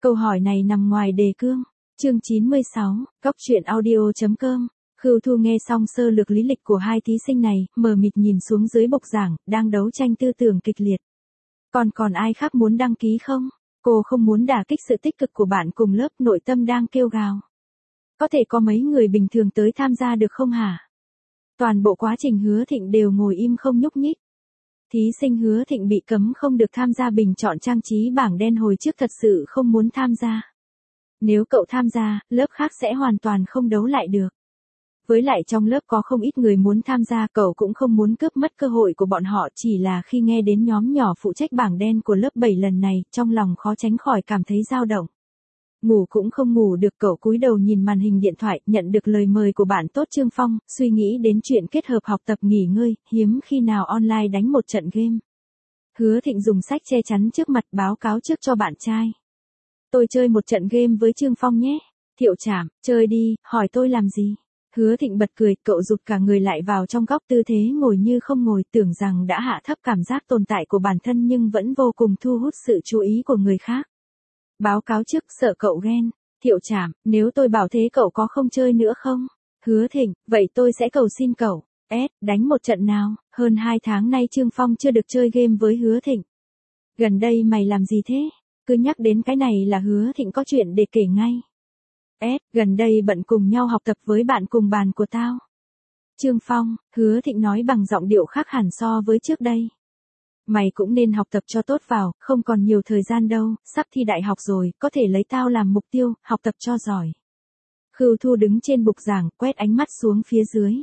Câu hỏi này nằm ngoài đề cương. Chương 96, Góc truyện audio.com. Khưu Thu nghe xong sơ lược lý lịch của hai thí sinh này, mờ mịt nhìn xuống dưới bục giảng, đang đấu tranh tư tưởng kịch liệt. Còn ai khác muốn đăng ký không? Cô không muốn đả kích sự tích cực của bạn cùng lớp, nội tâm đang kêu gào. Có thể có mấy người bình thường tới tham gia được không hả? Toàn bộ quá trình Hứa Thịnh đều ngồi im không nhúc nhích. Thí sinh Hứa Thịnh bị cấm không được tham gia bình chọn trang trí bảng đen hồi trước thật sự không muốn tham gia. Nếu cậu tham gia, lớp khác sẽ hoàn toàn không đấu lại được. Với lại trong lớp có không ít người muốn tham gia, cậu cũng không muốn cướp mất cơ hội của bọn họ, chỉ là khi nghe đến nhóm nhỏ phụ trách bảng đen của lớp 7 lần này, trong lòng khó tránh khỏi cảm thấy dao động. Ngủ cũng không ngủ được, cậu cúi đầu nhìn màn hình điện thoại, nhận được lời mời của bạn tốt Trương Phong, suy nghĩ đến chuyện kết hợp học tập nghỉ ngơi, hiếm khi nào online đánh một trận game. Hứa Thịnh dùng sách che chắn trước mặt, báo cáo trước cho bạn trai. Tôi chơi một trận game với Trương Phong nhé. Thiệu Trảm, chơi đi, hỏi tôi làm gì? Hứa Thịnh bật cười, cậu rụt cả người lại vào trong góc, tư thế ngồi như không ngồi, tưởng rằng đã hạ thấp cảm giác tồn tại của bản thân nhưng vẫn vô cùng thu hút sự chú ý của người khác. Báo cáo trước, sợ cậu ghen. Thiệu Trảm, nếu tôi bảo thế cậu có không chơi nữa không? Hứa Thịnh, vậy tôi sẽ cầu xin cậu. Đánh một trận nào, hơn 2 tháng nay Trương Phong chưa được chơi game với Hứa Thịnh. Gần đây mày làm gì thế? Cứ nhắc đến cái này là Hứa Thịnh có chuyện để kể ngay. Gần đây bận cùng nhau học tập với bạn cùng bàn của tao. Trương Phong, Hứa Thịnh nói bằng giọng điệu khác hẳn so với trước đây. Mày cũng nên học tập cho tốt vào, không còn nhiều thời gian đâu, sắp thi đại học rồi, có thể lấy tao làm mục tiêu, học tập cho giỏi. Khưu Thu đứng trên bục giảng, quét ánh mắt xuống phía dưới.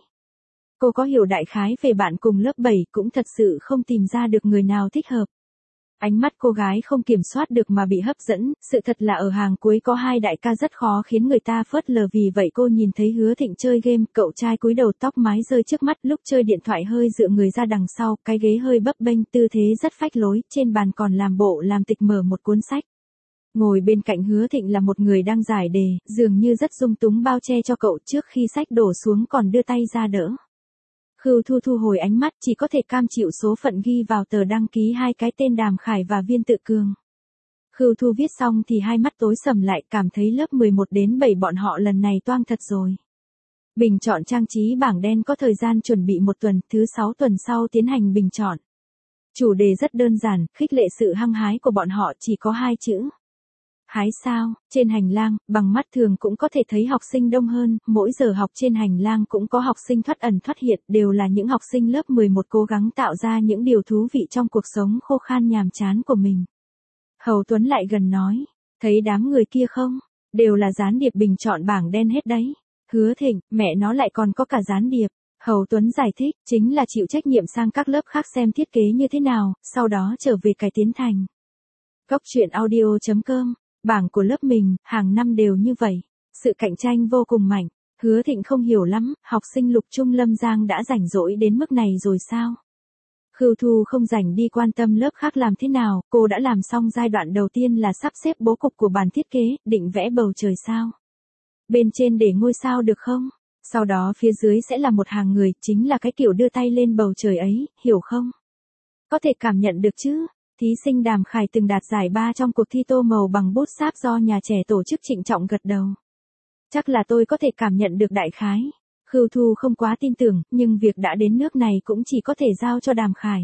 Cô có hiểu đại khái về bạn cùng lớp 7, cũng thật sự không tìm ra được người nào thích hợp. Ánh mắt cô gái không kiểm soát được mà bị hấp dẫn, sự thật là ở hàng cuối có hai đại ca rất khó khiến người ta phớt lờ, vì vậy cô nhìn thấy Hứa Thịnh chơi game, cậu trai cúi đầu tóc mái rơi trước mắt, lúc chơi điện thoại hơi dựa người ra đằng sau, cái ghế hơi bấp bênh, tư thế rất phách lối, trên bàn còn làm bộ làm tịch mở một cuốn sách. Ngồi bên cạnh Hứa Thịnh là một người đang giải đề, dường như rất dung túng bao che cho cậu, trước khi sách đổ xuống còn đưa tay ra đỡ. Khưu Thu thu hồi ánh mắt, chỉ có thể cam chịu số phận ghi vào tờ đăng ký hai cái tên Đàm Khải và Viên Tự Cường. Khưu Thu viết xong thì hai mắt tối sầm lại, cảm thấy lớp 11 đến 7 bọn họ lần này toang thật rồi. Bình chọn trang trí bảng đen có thời gian chuẩn bị 1 tuần, thứ 6 tuần sau tiến hành bình chọn. Chủ đề rất đơn giản, khích lệ sự hăng hái của bọn họ, chỉ có 2 chữ. Hái sao? Trên hành lang, bằng mắt thường cũng có thể thấy học sinh đông hơn, mỗi giờ học trên hành lang cũng có học sinh thoát ẩn thoát hiện, đều là những học sinh lớp 11 cố gắng tạo ra những điều thú vị trong cuộc sống khô khan nhàm chán của mình. Hầu Tuấn lại gần nói, thấy đám người kia không? Đều là gián điệp bình chọn bảng đen hết đấy. Hứa Thịnh, mẹ nó lại còn có cả gián điệp. Hầu Tuấn giải thích, chính là chịu trách nhiệm sang các lớp khác xem thiết kế như thế nào, sau đó trở về cải tiến thành. Góc truyện audio.com. Bảng của lớp mình, hàng năm đều như vậy. Sự cạnh tranh vô cùng mạnh. Hứa Thịnh không hiểu lắm, học sinh Lục Trung Lâm Giang đã rảnh rỗi đến mức này rồi sao? Khưu Thu không rảnh đi quan tâm lớp khác làm thế nào, cô đã làm xong giai đoạn đầu tiên là sắp xếp bố cục của bản thiết kế, định vẽ bầu trời sao. Bên trên để ngôi sao được không? Sau đó phía dưới sẽ là một hàng người, chính là cái kiểu đưa tay lên bầu trời ấy, hiểu không? Có thể cảm nhận được chứ? Thí sinh Đàm Khải từng đạt giải 3 trong cuộc thi tô màu bằng bút sáp do nhà trẻ tổ chức, trịnh trọng gật đầu. Chắc là tôi có thể cảm nhận được đại khái. Khưu Thu không quá tin tưởng, nhưng việc đã đến nước này cũng chỉ có thể giao cho Đàm Khải.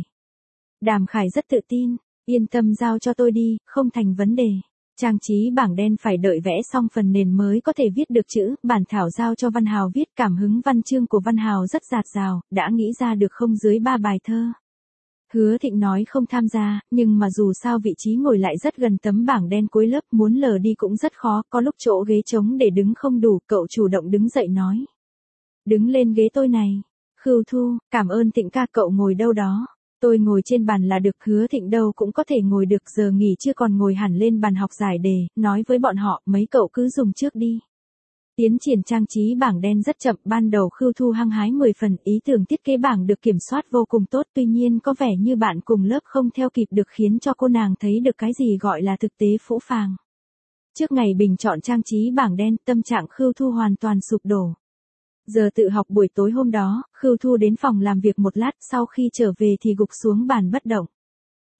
Đàm Khải rất tự tin, yên tâm giao cho tôi đi, không thành vấn đề. Trang trí bảng đen phải đợi vẽ xong phần nền mới có thể viết được chữ, bản thảo giao cho Văn Hào viết, cảm hứng văn chương của Văn Hào rất dạt dào, đã nghĩ ra được không dưới 3 bài thơ. Hứa Thịnh nói không tham gia, nhưng mà dù sao vị trí ngồi lại rất gần tấm bảng đen cuối lớp, muốn lờ đi cũng rất khó, có lúc chỗ ghế trống để đứng không đủ, cậu chủ động đứng dậy nói. Đứng lên ghế tôi này. Khưu Thu, cảm ơn Thịnh ca, cậu ngồi đâu đó. Tôi ngồi trên bàn là được. Hứa Thịnh đâu cũng có thể ngồi được, giờ nghỉ chưa còn ngồi hẳn lên bàn học giải đề, nói với bọn họ, mấy cậu cứ dùng trước đi. Tiến triển trang trí bảng đen rất chậm, ban đầu Khưu Thu hăng hái 10 phần, ý tưởng thiết kế bảng được kiểm soát vô cùng tốt, tuy nhiên có vẻ như bạn cùng lớp không theo kịp được, khiến cho cô nàng thấy được cái gì gọi là thực tế phũ phàng. Trước ngày bình chọn trang trí bảng đen, tâm trạng Khưu Thu hoàn toàn sụp đổ. Giờ tự học buổi tối hôm đó, Khưu Thu đến phòng làm việc một lát, sau khi trở về thì gục xuống bàn bất động.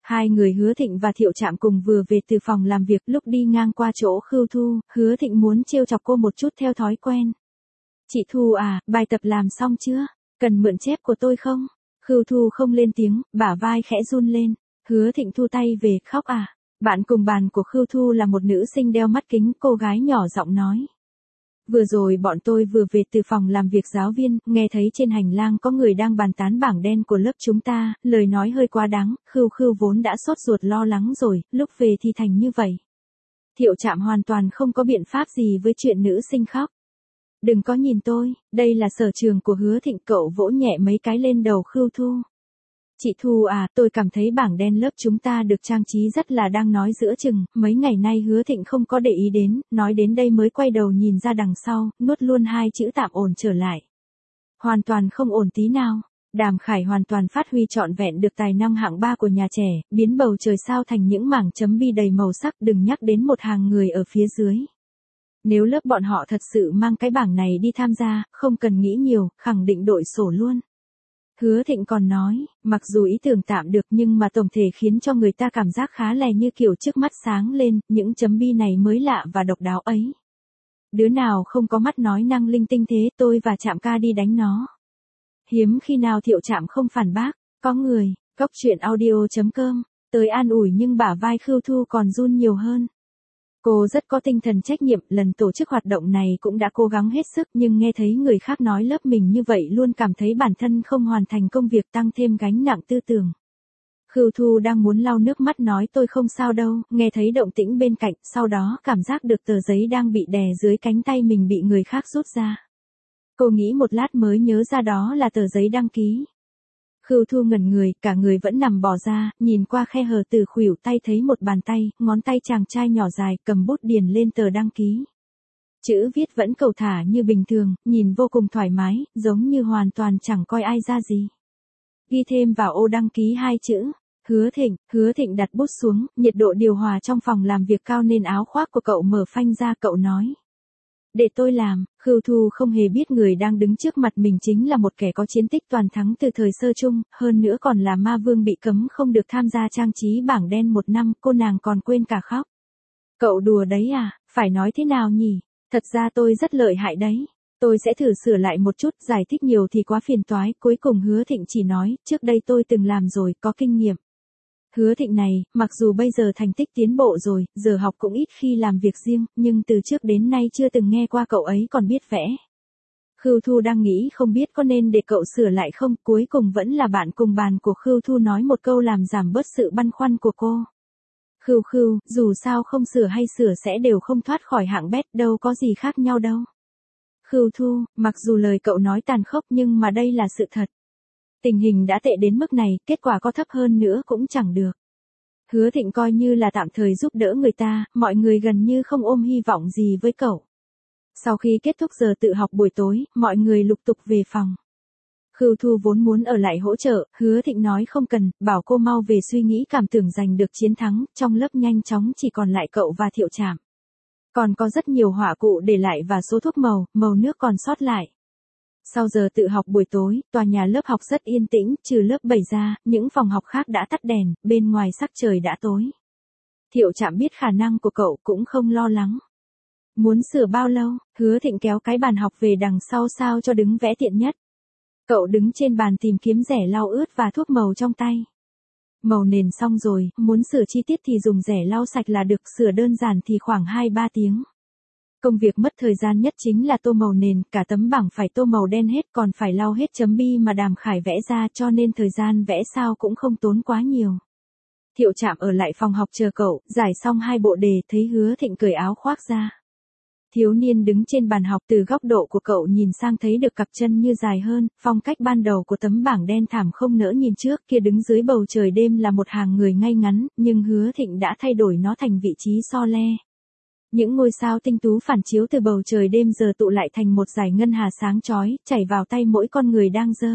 Hai người Hứa Thịnh và Thiệu Trạm cùng vừa về từ phòng làm việc, lúc đi ngang qua chỗ Khưu Thu, Hứa Thịnh muốn trêu chọc cô một chút theo thói quen. Chị Thu à, bài tập làm xong chưa? Cần mượn chép của tôi không? Khưu Thu không lên tiếng, bả vai khẽ run lên. Hứa Thịnh thu tay về, khóc à? Bạn cùng bàn của Khưu Thu là một nữ sinh đeo mắt kính, cô gái nhỏ giọng nói. Vừa rồi bọn tôi vừa về từ phòng làm việc giáo viên, nghe thấy trên hành lang có người đang bàn tán bảng đen của lớp chúng ta, lời nói hơi quá đáng, Khưu Khưu vốn đã sốt ruột lo lắng rồi, lúc về thì thành như vậy. Thiệu Trạm hoàn toàn không có biện pháp gì với chuyện nữ sinh khóc. Đừng có nhìn tôi, đây là sở trường của Hứa Thịnh, cậu vỗ nhẹ mấy cái lên đầu Khưu Thu. Chị Thu à, tôi cảm thấy bảng đen lớp chúng ta được trang trí rất là đang nói giữa chừng, mấy ngày nay Hứa Thịnh không có để ý đến, nói đến đây mới quay đầu nhìn ra đằng sau, nuốt luôn hai chữ tạm ổn trở lại. Hoàn toàn không ổn tí nào. Đàm Khải hoàn toàn phát huy trọn vẹn được tài năng hạng 3 của nhà trẻ, biến bầu trời sao thành những mảng chấm bi đầy màu sắc, đừng nhắc đến một hàng người ở phía dưới. Nếu lớp bọn họ thật sự mang cái bảng này đi tham gia, không cần nghĩ nhiều, khẳng định đội sổ luôn. Hứa Thịnh còn nói, mặc dù ý tưởng tạm được nhưng mà tổng thể khiến cho người ta cảm giác khá lè như kiểu trước mắt sáng lên, những chấm bi này mới lạ và độc đáo ấy. Đứa nào không có mắt nói năng linh tinh thế, tôi và Trạm ca đi đánh nó. Hiếm khi nào Thiệu Trạm không phản bác, có người, Cóc Truyện Audio.com, tới an ủi nhưng bả vai Khưu Thu còn run nhiều hơn. Cô rất có tinh thần trách nhiệm, lần tổ chức hoạt động này cũng đã cố gắng hết sức nhưng nghe thấy người khác nói lớp mình như vậy luôn cảm thấy bản thân không hoàn thành công việc, tăng thêm gánh nặng tư tưởng. Khưu Thu đang muốn lau nước mắt nói tôi không sao đâu, nghe thấy động tĩnh bên cạnh, sau đó cảm giác được tờ giấy đang bị đè dưới cánh tay mình bị người khác rút ra. Cô nghĩ một lát mới nhớ ra đó là tờ giấy đăng ký. Khưu Thu ngẩn người, cả người vẫn nằm bò ra, nhìn qua khe hở từ khuỷu tay thấy một bàn tay, ngón tay chàng trai nhỏ dài, cầm bút điền lên tờ đăng ký. Chữ viết vẫn cầu thả như bình thường, nhìn vô cùng thoải mái, giống như hoàn toàn chẳng coi ai ra gì. Ghi thêm vào ô đăng ký hai chữ, Hứa Thịnh đặt bút xuống, nhiệt độ điều hòa trong phòng làm việc cao nên áo khoác của cậu mở phanh ra, cậu nói. Để tôi làm. Khưu Thu không hề biết người đang đứng trước mặt mình chính là một kẻ có chiến tích toàn thắng từ thời sơ chung, hơn nữa còn là ma vương bị cấm không được tham gia trang trí bảng đen 1 năm, cô nàng còn quên cả khóc. Cậu đùa đấy à, phải nói thế nào nhỉ? Thật ra tôi rất lợi hại đấy. Tôi sẽ thử sửa lại một chút, giải thích nhiều thì quá phiền toái, cuối cùng Hứa Thịnh chỉ nói, trước đây tôi từng làm rồi, có kinh nghiệm. Hứa Thịnh này, mặc dù bây giờ thành tích tiến bộ rồi, giờ học cũng ít khi làm việc riêng, nhưng từ trước đến nay chưa từng nghe qua cậu ấy còn biết vẽ. Khưu Thu đang nghĩ không biết có nên để cậu sửa lại không, cuối cùng vẫn là bạn cùng bàn của Khưu Thu nói một câu làm giảm bớt sự băn khoăn của cô. Khưu, dù sao không sửa hay sửa sẽ đều không thoát khỏi hạng bét, đâu có gì khác nhau đâu. Khưu Thu, mặc dù lời cậu nói tàn khốc nhưng mà đây là sự thật. Tình hình đã tệ đến mức này, kết quả có thấp hơn nữa cũng chẳng được. Hứa Thịnh coi như là tạm thời giúp đỡ người ta, mọi người gần như không ôm hy vọng gì với cậu. Sau khi kết thúc giờ tự học buổi tối, mọi người lục tục về phòng. Khưu Thu vốn muốn ở lại hỗ trợ, Hứa Thịnh nói không cần, bảo cô mau về suy nghĩ cảm tưởng giành được chiến thắng, trong lớp nhanh chóng chỉ còn lại cậu và Thiệu Trạm. Còn có rất nhiều họa cụ để lại và số thuốc màu nước còn sót lại. Sau giờ tự học buổi tối, tòa nhà lớp học rất yên tĩnh, trừ lớp 7 ra, những phòng học khác đã tắt đèn, bên ngoài sắc trời đã tối. Thiệu Trạm biết khả năng của cậu cũng không lo lắng. Muốn sửa bao lâu? Hứa Thịnh kéo cái bàn học về đằng sau sao cho đứng vẽ tiện nhất. Cậu đứng trên bàn tìm kiếm rẻ lau ướt và thuốc màu trong tay. Màu nền xong rồi, muốn sửa chi tiết thì dùng rẻ lau sạch là được, sửa đơn giản thì khoảng 2-3 tiếng. Công việc mất thời gian nhất chính là tô màu nền, cả tấm bảng phải tô màu đen hết, còn phải lau hết chấm bi mà Đàm Khải vẽ ra, cho nên thời gian vẽ sao cũng không tốn quá nhiều. Thiệu Trạm ở lại phòng học chờ cậu, giải xong 2 bộ đề, thấy Hứa Thịnh cởi áo khoác ra. Thiếu niên đứng trên bàn học, từ góc độ của cậu nhìn sang thấy được cặp chân như dài hơn, phong cách ban đầu của tấm bảng đen thảm không nỡ nhìn trước, kia đứng dưới bầu trời đêm là một hàng người ngay ngắn, nhưng Hứa Thịnh đã thay đổi nó thành vị trí so le. Những ngôi sao tinh tú phản chiếu từ bầu trời đêm giờ tụ lại thành một dải ngân hà sáng chói, chảy vào tay mỗi con người đang giơ.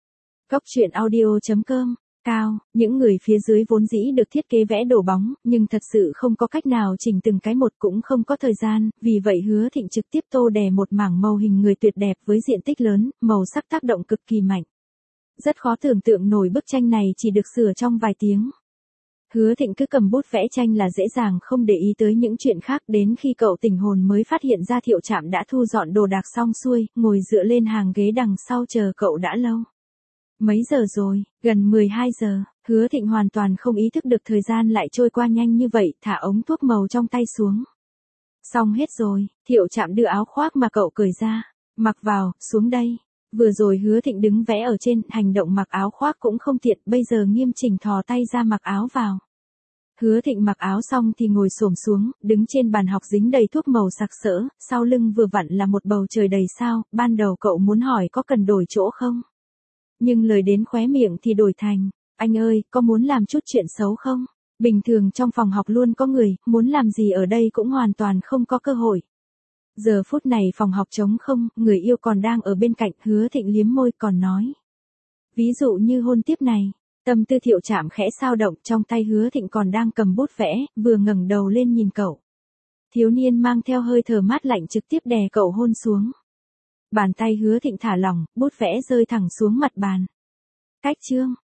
Cóc Truyện Audio.com. Cao, những người phía dưới vốn dĩ được thiết kế vẽ đổ bóng, nhưng thật sự không có cách nào chỉnh từng cái một, cũng không có thời gian, vì vậy Hứa Thịnh trực tiếp tô đè một mảng màu hình người tuyệt đẹp với diện tích lớn, màu sắc tác động cực kỳ mạnh. Rất khó tưởng tượng nổi bức tranh này chỉ được sửa trong vài tiếng. Hứa Thịnh cứ cầm bút vẽ tranh là dễ dàng không để ý tới những chuyện khác, đến khi cậu tỉnh hồn mới phát hiện ra Thiệu Trạm đã thu dọn đồ đạc xong xuôi, ngồi dựa lên hàng ghế đằng sau chờ cậu đã lâu. Mấy giờ rồi? Gần 12 giờ. Hứa Thịnh hoàn toàn không ý thức được thời gian lại trôi qua nhanh như vậy, thả ống thuốc màu trong tay xuống. Xong hết rồi, Thiệu Trạm đưa áo khoác mà cậu cởi ra. Mặc vào, xuống đây. Vừa rồi Hứa Thịnh đứng vẽ ở trên, hành động mặc áo khoác cũng không tiện, bây giờ nghiêm chỉnh thò tay ra mặc áo vào. Hứa Thịnh mặc áo xong thì ngồi xổm xuống, đứng trên bàn học dính đầy thuốc màu sặc sỡ, sau lưng vừa vặn là một bầu trời đầy sao, ban đầu cậu muốn hỏi có cần đổi chỗ không? Nhưng lời đến khóe miệng thì đổi thành, anh ơi, có muốn làm chút chuyện xấu không? Bình thường trong phòng học luôn có người, muốn làm gì ở đây cũng hoàn toàn không có cơ hội. Giờ phút này phòng học trống không, người yêu còn đang ở bên cạnh, Hứa Thịnh liếm môi còn nói. Ví dụ như hôn tiếp này, tâm tư Thiệu Trạm khẽ xao động, trong tay Hứa Thịnh còn đang cầm bút vẽ, vừa ngẩng đầu lên nhìn cậu. Thiếu niên mang theo hơi thở mát lạnh trực tiếp đè cậu hôn xuống. Bàn tay Hứa Thịnh thả lỏng, bút vẽ rơi thẳng xuống mặt bàn. Cách chương.